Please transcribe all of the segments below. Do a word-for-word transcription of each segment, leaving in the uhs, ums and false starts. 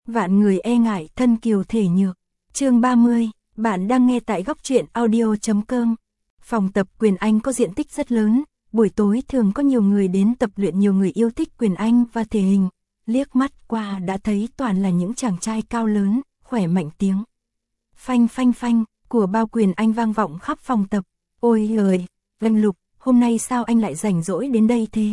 Vạn người e ngại thân kiều thể nhược. Chương ba mươi, bạn đang nghe tại góc truyện audio chấm com. Phòng tập quyền Anh có diện tích rất lớn, buổi tối thường có nhiều người đến tập luyện, nhiều người yêu thích quyền Anh và thể hình. Liếc mắt qua đã thấy toàn là những chàng trai cao lớn, khỏe mạnh, tiếng phanh phanh phanh của bao quyền Anh vang vọng khắp phòng tập. Ôi ơi, Vân Lục, hôm nay sao anh lại rảnh rỗi đến đây thế?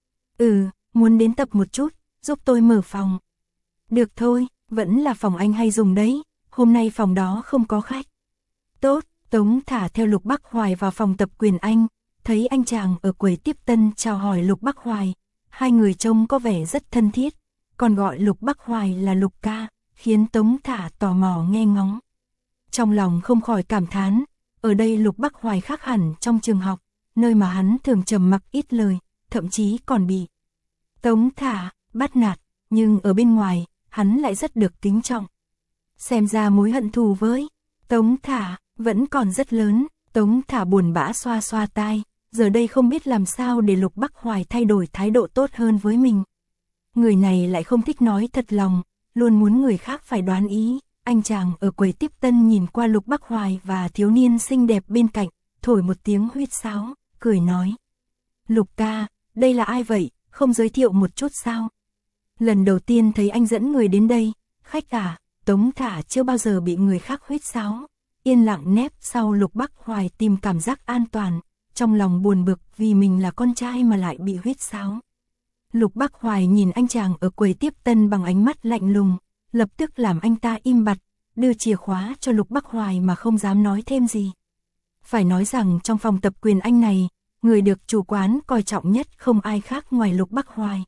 Ừ, muốn đến tập một chút, giúp tôi mở phòng. Được thôi, vẫn là phòng anh hay dùng đấy, hôm nay phòng đó không có khách. Tốt, Tống Thả theo Lục Bắc Hoài vào phòng tập quyền Anh, thấy anh chàng ở quầy tiếp tân chào hỏi Lục Bắc Hoài, hai người trông có vẻ rất thân thiết, còn gọi Lục Bắc Hoài là Lục ca, khiến Tống Thả tò mò nghe ngóng. Trong lòng không khỏi cảm thán, ở đây Lục Bắc Hoài khác hẳn trong trường học, nơi mà hắn thường trầm mặc ít lời, thậm chí còn bị Tống Thả bắt nạt, nhưng ở bên ngoài, hắn lại rất được kính trọng. Xem ra mối hận thù với Tống Thả vẫn còn rất lớn. Tống Thả buồn bã xoa xoa tai, giờ đây không biết làm sao để Lục Bắc Hoài thay đổi thái độ tốt hơn với mình. Người này lại không thích nói thật lòng, luôn muốn người khác phải đoán ý. Anh chàng ở quầy tiếp tân nhìn qua Lục Bắc Hoài và thiếu niên xinh đẹp bên cạnh, thổi một tiếng huýt sáo, cười nói: Lục ca, đây là ai vậy, không giới thiệu một chút sao? Lần đầu tiên thấy anh dẫn người đến đây, khách à? Tống Thả chưa bao giờ bị người khác huýt sáo, yên lặng nép sau Lục Bắc Hoài tìm cảm giác an toàn, trong lòng buồn bực vì mình là con trai mà lại bị huýt sáo. Lục Bắc Hoài nhìn anh chàng ở quầy tiếp tân bằng ánh mắt lạnh lùng, lập tức làm anh ta im bặt, đưa chìa khóa cho Lục Bắc Hoài mà không dám nói thêm gì. Phải nói rằng trong phòng tập quyền Anh này, người được chủ quán coi trọng nhất không ai khác ngoài Lục Bắc Hoài.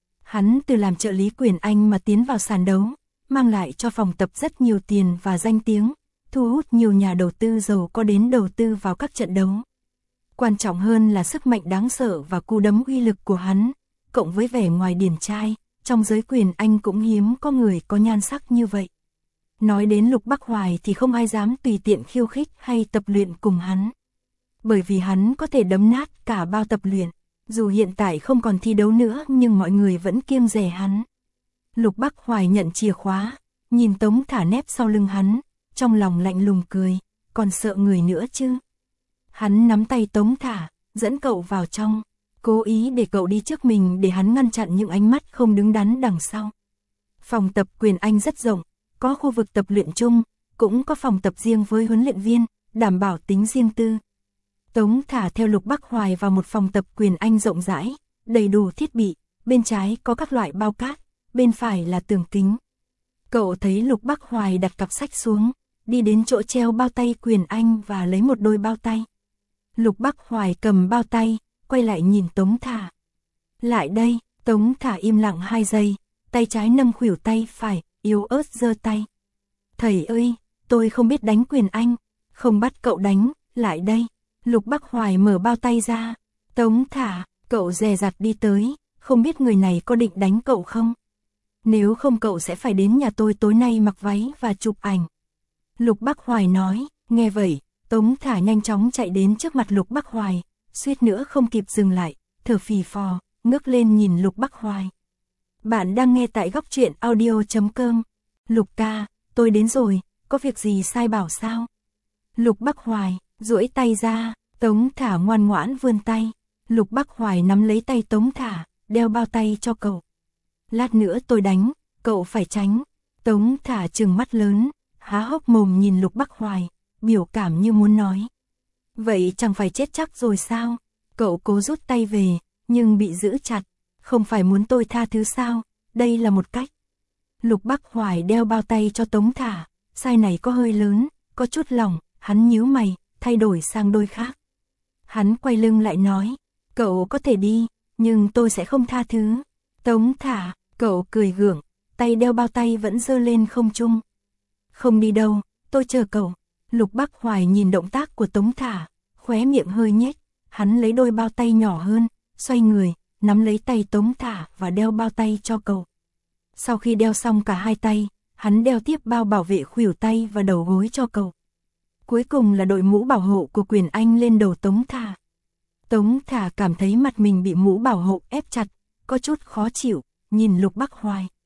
Hắn từ làm trợ lý quyền Anh mà tiến vào sàn đấu, mang lại cho phòng tập rất nhiều tiền và danh tiếng, thu hút nhiều nhà đầu tư giàu có đến đầu tư vào các trận đấu. Quan trọng hơn là sức mạnh đáng sợ và cú đấm uy lực của hắn, cộng với vẻ ngoài điển trai, trong giới quyền Anh cũng hiếm có người có nhan sắc như vậy. Nói đến Lục Bắc Hoài thì không ai dám tùy tiện khiêu khích hay tập luyện cùng hắn. Bởi vì hắn có thể đấm nát cả bao tập luyện, dù hiện tại không còn thi đấu nữa nhưng mọi người vẫn kiêng dè hắn. Lục Bắc Hoài nhận chìa khóa, nhìn Tống Thả nép sau lưng hắn, trong lòng lạnh lùng cười, còn sợ người nữa chứ. Hắn nắm tay Tống Thả, dẫn cậu vào trong, cố ý để cậu đi trước mình để hắn ngăn chặn những ánh mắt không đứng đắn đằng sau. Phòng tập quyền Anh rất rộng, có khu vực tập luyện chung, cũng có phòng tập riêng với huấn luyện viên, đảm bảo tính riêng tư. Tống Thả theo Lục Bắc Hoài vào một phòng tập quyền Anh rộng rãi, đầy đủ thiết bị, bên trái có các loại bao cát, bên phải là tường kính. Cậu thấy Lục Bắc Hoài đặt cặp sách xuống, đi đến chỗ treo bao tay quyền Anh và lấy một đôi bao tay. Lục Bắc Hoài cầm bao tay, quay lại nhìn Tống Thả. Lại đây, Tống Thả im lặng hai giây, tay trái nâng khuỷu tay phải, yếu ớt giơ tay. Thầy ơi, tôi không biết đánh quyền Anh, không bắt cậu đánh, lại đây. Lục Bắc Hoài mở bao tay ra. Tống Thả, cậu dè dặt đi tới, không biết người này có định đánh cậu không? Nếu không cậu sẽ phải đến nhà tôi tối nay mặc váy và chụp ảnh. Lục Bắc Hoài nói. Nghe vậy, Tống Thả nhanh chóng chạy đến trước mặt Lục Bắc Hoài, suýt nữa không kịp dừng lại, thở phì phò, ngước lên nhìn Lục Bắc Hoài. Bạn đang nghe tại góc truyện audio chấm com. Lục ca, tôi đến rồi, có việc gì sai bảo sao? Lục Bắc Hoài duỗi tay ra, Tống Thả ngoan ngoãn vươn tay. Lục Bắc Hoài nắm lấy tay Tống Thả, đeo bao tay cho cậu. Lát nữa tôi đánh, cậu phải tránh. Tống Thả trừng mắt lớn, há hốc mồm nhìn Lục Bắc Hoài, biểu cảm như muốn nói. Vậy chẳng phải chết chắc rồi sao? Cậu cố rút tay về, nhưng bị giữ chặt. Không phải muốn tôi tha thứ sao? Đây là một cách. Lục Bắc Hoài đeo bao tay cho Tống Thả, size này có hơi lớn, có chút lỏng, hắn nhíu mày, thay đổi sang đôi khác. Hắn quay lưng lại nói, cậu có thể đi, nhưng tôi sẽ không tha thứ. Tống Thả, cậu cười gượng, tay đeo bao tay vẫn giơ lên không trung. Không đi đâu, tôi chờ cậu. Lục Bắc Hoài nhìn động tác của Tống Thả, khóe miệng hơi nhếch, hắn lấy đôi bao tay nhỏ hơn, xoay người, nắm lấy tay Tống Thả và đeo bao tay cho cậu. Sau khi đeo xong cả hai tay, hắn đeo tiếp bao bảo vệ khuỷu tay và đầu gối cho cậu. Cuối cùng là đội mũ bảo hộ của quyền Anh lên đầu Tống Thả. Tống Thả cảm thấy mặt mình bị mũ bảo hộ ép chặt, có chút khó chịu, nhìn Lục Bắc Hoài.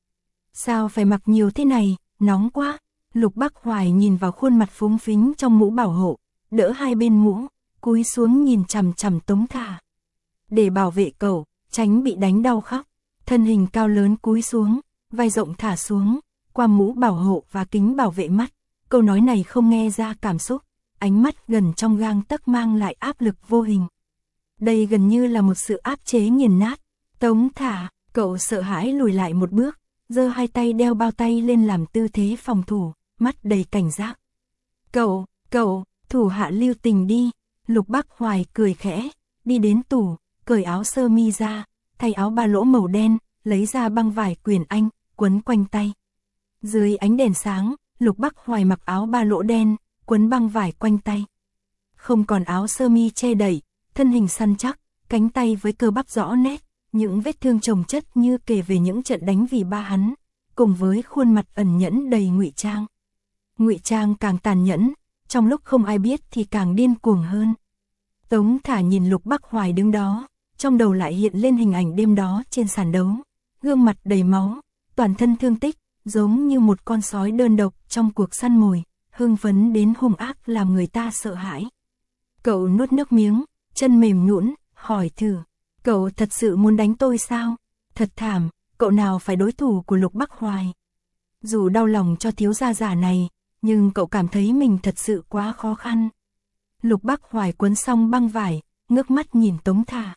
Sao phải mặc nhiều thế này, nóng quá. Lục Bắc Hoài nhìn vào khuôn mặt phúng phính trong mũ bảo hộ, đỡ hai bên mũ, cúi xuống nhìn chằm chằm Tống Thả. Để bảo vệ cậu, tránh bị đánh đau khóc, thân hình cao lớn cúi xuống, vai rộng thả xuống, qua mũ bảo hộ và kính bảo vệ mắt. Câu nói này không nghe ra cảm xúc, ánh mắt gần trong gang tấc mang lại áp lực vô hình. Đây gần như là một sự áp chế nghiền nát. Tống Thả, cậu sợ hãi lùi lại một bước, giơ hai tay đeo bao tay lên làm tư thế phòng thủ, mắt đầy cảnh giác. Cậu, cậu, thủ hạ lưu tình đi. Lục Bắc Hoài cười khẽ, đi đến tủ, cởi áo sơ mi ra, thay áo ba lỗ màu đen, lấy ra băng vải Quyền Anh, quấn quanh tay. Dưới ánh đèn sáng, Lục Bắc Hoài mặc áo ba lỗ đen, quấn băng vải quanh tay. Không còn áo sơ mi che đậy, thân hình săn chắc, cánh tay với cơ bắp rõ nét, những vết thương chồng chất như kể về những trận đánh vì ba hắn, cùng với khuôn mặt ẩn nhẫn đầy ngụy trang. Ngụy trang càng tàn nhẫn, trong lúc không ai biết thì càng điên cuồng hơn. Tống Thả nhìn Lục Bắc Hoài đứng đó, trong đầu lại hiện lên hình ảnh đêm đó trên sàn đấu, gương mặt đầy máu, toàn thân thương tích, giống như một con sói đơn độc trong cuộc săn mồi, hưng phấn đến hung ác làm người ta sợ hãi. Cậu nuốt nước miếng, chân mềm nhũn, hỏi thử, cậu thật sự muốn đánh tôi sao? Thật thảm, cậu nào phải đối thủ của Lục Bắc Hoài. Dù đau lòng cho thiếu gia già này, nhưng cậu cảm thấy mình thật sự quá khó khăn. Lục Bắc Hoài quấn xong băng vải, ngước mắt nhìn Tống Thả.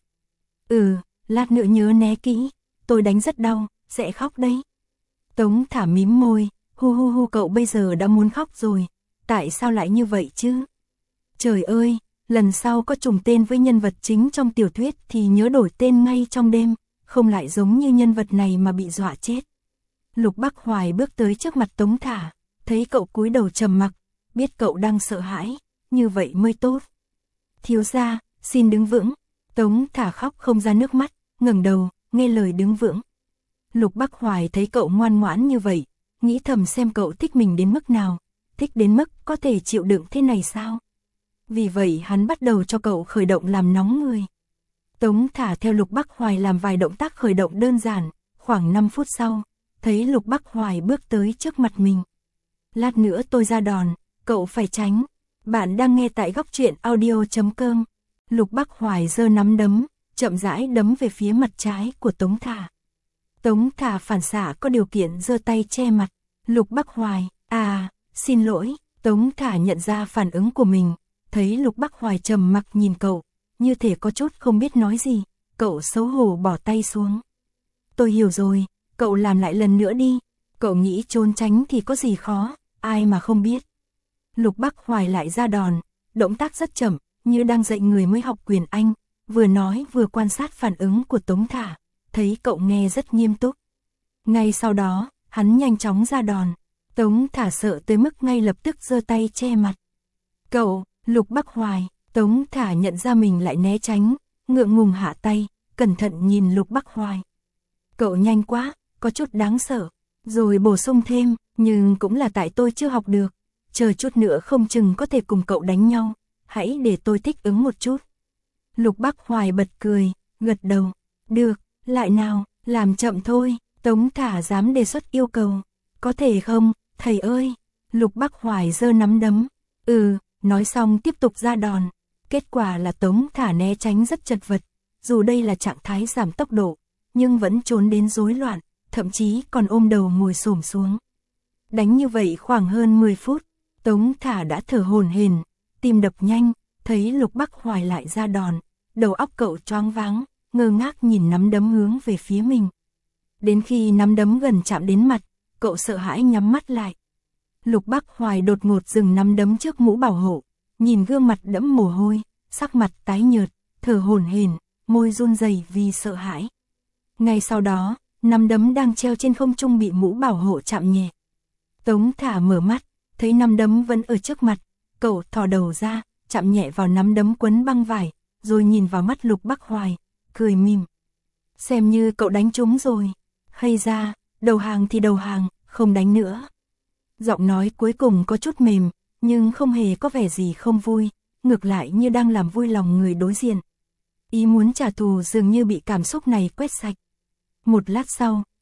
Ừ, lát nữa nhớ né kỹ, tôi đánh rất đau, sẽ khóc đấy. Tống Thả mím môi, hu hu hu, cậu bây giờ đã muốn khóc rồi, tại sao lại như vậy chứ? Trời ơi, lần sau có trùng tên với nhân vật chính trong tiểu thuyết thì nhớ đổi tên ngay trong đêm, không lại giống như nhân vật này mà bị dọa chết. Lục Bắc Hoài bước tới trước mặt Tống Thả, thấy cậu cúi đầu trầm mặc, biết cậu đang sợ hãi, như vậy mới tốt. Thiếu gia, xin đứng vững. Tống Thả khóc không ra nước mắt, ngẩng đầu, nghe lời đứng vững. Lục Bắc Hoài thấy cậu ngoan ngoãn như vậy, nghĩ thầm xem cậu thích mình đến mức nào, thích đến mức có thể chịu đựng thế này sao? Vì vậy hắn bắt đầu cho cậu khởi động làm nóng người. Tống Thả theo Lục Bắc Hoài làm vài động tác khởi động đơn giản, khoảng năm phút sau, thấy Lục Bắc Hoài bước tới trước mặt mình. Lát nữa tôi ra đòn, cậu phải tránh. Bạn đang nghe tại góc truyện audio chấm com. Lục Bắc Hoài giơ nắm đấm, chậm rãi đấm về phía mặt trái của Tống Thả. Tống Thả phản xạ có điều kiện giơ tay che mặt. Lục Bắc Hoài, à, xin lỗi. Tống Thả nhận ra phản ứng của mình, thấy Lục Bắc Hoài trầm mặc nhìn cậu, như thể có chút không biết nói gì, cậu xấu hổ bỏ tay xuống. Tôi hiểu rồi, cậu làm lại lần nữa đi, cậu nghĩ trốn tránh thì có gì khó, ai mà không biết. Lục Bắc Hoài lại ra đòn, động tác rất chậm, như đang dạy người mới học Quyền Anh, vừa nói vừa quan sát phản ứng của Tống Thả, thấy cậu nghe rất nghiêm túc. Ngay sau đó, hắn nhanh chóng ra đòn, Tống Thả sợ tới mức ngay lập tức giơ tay che mặt. Cậu, Lục Bắc Hoài, Tống Thả nhận ra mình lại né tránh, ngượng ngùng hạ tay, cẩn thận nhìn Lục Bắc Hoài. Cậu nhanh quá, có chút đáng sợ, rồi bổ sung thêm, nhưng cũng là tại tôi chưa học được, chờ chút nữa không chừng có thể cùng cậu đánh nhau, hãy để tôi thích ứng một chút. Lục Bắc Hoài bật cười, gật đầu, được, lại nào, làm chậm thôi. Tống Thả dám đề xuất yêu cầu, có thể không, thầy ơi. Lục Bắc Hoài giơ nắm đấm, ừ, nói xong tiếp tục ra đòn. Kết quả là Tống Thả né tránh rất chật vật, dù đây là trạng thái giảm tốc độ, nhưng vẫn trốn đến rối loạn, thậm chí còn ôm đầu ngồi xổm xuống. Đánh như vậy khoảng hơn mười phút, Tống Thả đã thở hổn hển, tim đập nhanh, thấy Lục Bắc Hoài lại ra đòn, đầu óc cậu choáng váng, ngơ ngác nhìn nắm đấm hướng về phía mình. Đến khi nắm đấm gần chạm đến mặt, cậu sợ hãi nhắm mắt lại. Lục Bắc Hoài đột ngột dừng nắm đấm trước mũ bảo hộ, nhìn gương mặt đẫm mồ hôi, sắc mặt tái nhợt, thở hổn hển, môi run rẩy vì sợ hãi. Ngay sau đó, nắm đấm đang treo trên không trung bị mũ bảo hộ chạm nhẹ. Tống Thả mở mắt, thấy nắm đấm vẫn ở trước mặt, cậu thò đầu ra, chạm nhẹ vào nắm đấm quấn băng vải, rồi nhìn vào mắt Lục Bắc Hoài, cười mỉm. Xem như cậu đánh trúng rồi, hay ra, đầu hàng thì đầu hàng, không đánh nữa. Giọng nói cuối cùng có chút mềm, nhưng không hề có vẻ gì không vui, ngược lại như đang làm vui lòng người đối diện. Ý muốn trả thù dường như bị cảm xúc này quét sạch. Một lát sau,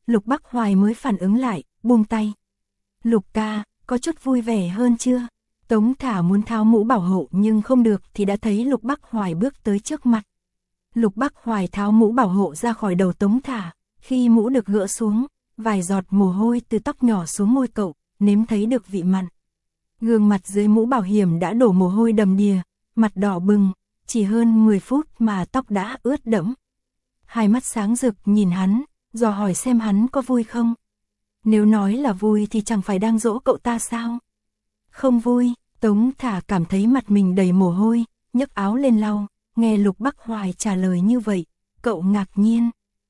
Lục Bắc Hoài mới phản ứng lại, buông tay. Lục ca, có chút vui vẻ hơn chưa? Tống Thả muốn tháo mũ bảo hộ nhưng không được thì đã thấy Lục Bắc Hoài bước tới trước mặt. Lục Bắc Hoài tháo mũ bảo hộ ra khỏi đầu Tống Thả, khi mũ được gỡ xuống, vài giọt mồ hôi từ tóc nhỏ xuống môi cậu, nếm thấy được vị mặn. Gương mặt dưới mũ bảo hiểm đã đổ mồ hôi đầm đìa, mặt đỏ bừng, chỉ hơn mười phút mà tóc đã ướt đẫm. Hai mắt sáng rực nhìn hắn, dò hỏi xem hắn có vui không. Nếu nói là vui thì chẳng phải đang dỗ cậu ta sao? Không vui, Tống Thả cảm thấy mặt mình đầy mồ hôi, nhấc áo lên lau, nghe Lục Bắc Hoài trả lời như vậy, cậu ngạc nhiên.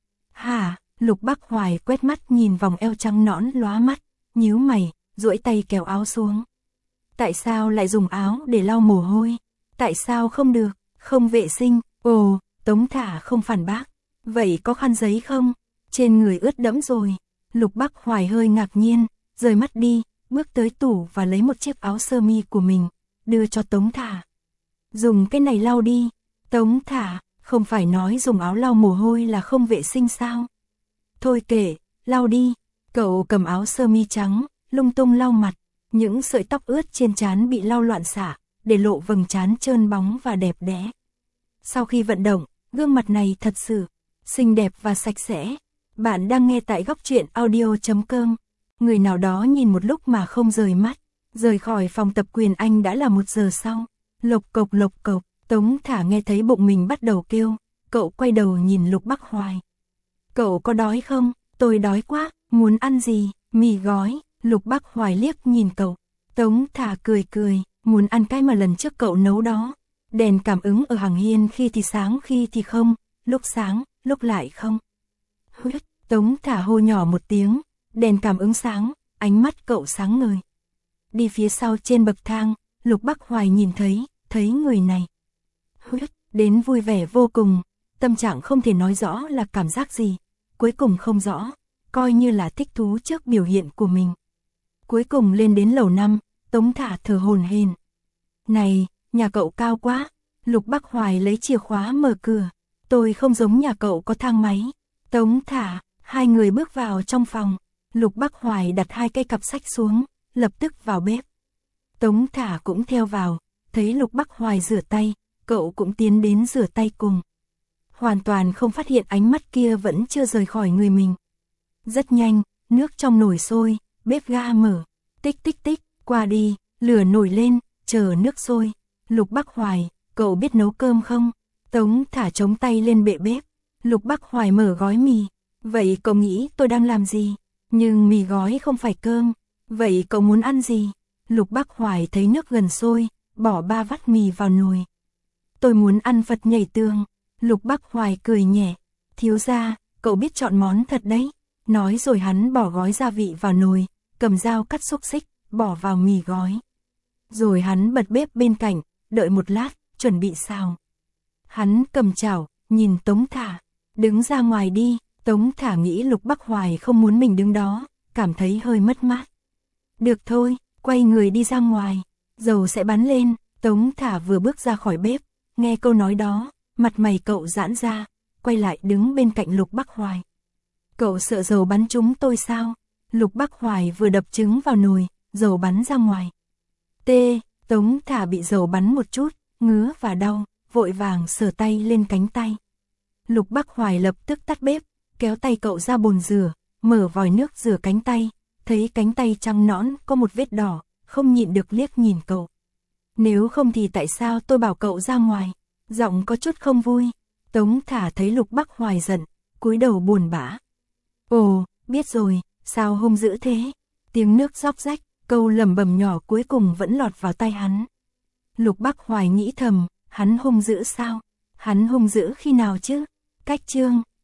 Hả? Lục Bắc Hoài quét mắt nhìn vòng eo trắng nõn lóa mắt, nhíu mày, duỗi tay kéo áo xuống. Tại sao lại dùng áo để lau mồ hôi? Tại sao không được? Không vệ sinh? Ồ, Tống Thả không phản bác. Vậy có khăn giấy không? Trên người ướt đẫm rồi. Lục Bắc Hoài hơi ngạc nhiên, rời mắt đi, bước tới tủ và lấy một chiếc áo sơ mi của mình, đưa cho Tống Thả. Dùng cái này lau đi. Tống Thả, không phải nói dùng áo lau mồ hôi là không vệ sinh sao? Thôi kệ, lau đi. Cậu cầm áo sơ mi trắng, lung tung lau mặt, những sợi tóc ướt trên trán bị lau loạn xạ, để lộ vầng trán trơn bóng và đẹp đẽ. Sau khi vận động, gương mặt này thật sự xinh đẹp và sạch sẽ. Bạn đang nghe tại góc truyện audio chấm com. Người nào đó nhìn một lúc mà không rời mắt, rời khỏi phòng tập Quyền Anh đã là một giờ sau. Lộc cộc lộc cộc, Tống Thả nghe thấy bụng mình bắt đầu kêu, cậu quay đầu nhìn Lục Bắc Hoài. Cậu có đói không? Tôi đói quá, muốn ăn gì? Mì gói. Lục Bắc Hoài liếc nhìn cậu. Tống Thả cười cười, muốn ăn cái mà lần trước cậu nấu đó. Đèn cảm ứng ở hàng hiên khi thì sáng khi thì không, lúc sáng, lúc lại không. Huyết, Tống Thả hô nhỏ một tiếng, đèn cảm ứng sáng, ánh mắt cậu sáng ngời. Đi phía sau trên bậc thang, Lục Bắc Hoài nhìn thấy, thấy người này. Huyết, đến vui vẻ vô cùng, tâm trạng không thể nói rõ là cảm giác gì, cuối cùng không rõ, coi như là thích thú trước biểu hiện của mình. Cuối cùng lên đến lầu năm, Tống Thả thở hổn hển. Này, nhà cậu cao quá. Lục Bắc Hoài lấy chìa khóa mở cửa. Tôi không giống nhà cậu có thang máy. Tống Thả, hai người bước vào trong phòng. Lục Bắc Hoài đặt hai cây cặp sách xuống, lập tức vào bếp. Tống Thả cũng theo vào, thấy Lục Bắc Hoài rửa tay, cậu cũng tiến đến rửa tay cùng. Hoàn toàn không phát hiện ánh mắt kia vẫn chưa rời khỏi người mình. Rất nhanh, nước trong nồi sôi, bếp ga mở, tích tích tích, qua đi, lửa nổi lên, chờ nước sôi. Lục Bắc Hoài, cậu biết nấu cơm không? Tống Thả chống tay lên bệ bếp. Lục Bắc Hoài mở gói mì. Vậy cậu nghĩ tôi đang làm gì? Nhưng mì gói không phải cơm. Vậy cậu muốn ăn gì? Lục Bắc Hoài thấy nước gần sôi, bỏ ba vắt mì vào nồi. Tôi muốn ăn Phật nhảy tường. Lục Bắc Hoài cười nhẹ. Thiếu gia, cậu biết chọn món thật đấy. Nói rồi hắn bỏ gói gia vị vào nồi, cầm dao cắt xúc xích, bỏ vào mì gói. Rồi hắn bật bếp bên cạnh, đợi một lát, chuẩn bị xào. Hắn cầm chảo, nhìn Tống Thả. Đứng ra ngoài đi. Tống Thả nghĩ Lục Bắc Hoài không muốn mình đứng đó, cảm thấy hơi mất mát. Được thôi, quay người đi ra ngoài. Dầu sẽ bắn lên. Tống Thả vừa bước ra khỏi bếp, nghe câu nói đó, mặt mày cậu giãn ra, quay lại đứng bên cạnh Lục Bắc Hoài. Cậu sợ dầu bắn trúng tôi sao? Lục Bắc Hoài vừa đập trứng vào nồi, dầu bắn ra ngoài. Tê, Tống Thả bị dầu bắn một chút, ngứa và đau, vội vàng sờ tay lên cánh tay. Lục Bắc Hoài lập tức tắt bếp, kéo tay cậu ra bồn rửa, mở vòi nước rửa cánh tay, thấy cánh tay trắng nõn có một vết đỏ, không nhịn được liếc nhìn cậu. Nếu không thì tại sao tôi bảo cậu ra ngoài? Giọng có chút không vui. Tống Thả thấy Lục Bắc Hoài giận, cúi đầu buồn bã. Ồ, biết rồi, sao hung dữ thế? Tiếng nước róc rách, câu lẩm bẩm nhỏ cuối cùng vẫn lọt vào tai hắn. Lục Bắc Hoài nghĩ thầm, hắn hung dữ sao? Hắn hung dữ khi nào chứ? Cách chương